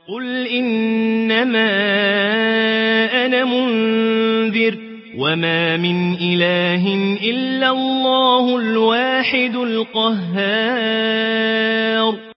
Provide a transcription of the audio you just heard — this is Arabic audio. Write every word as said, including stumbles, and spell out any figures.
قل إنما أنا منذر وما من إله إلا الله الواحد القهار.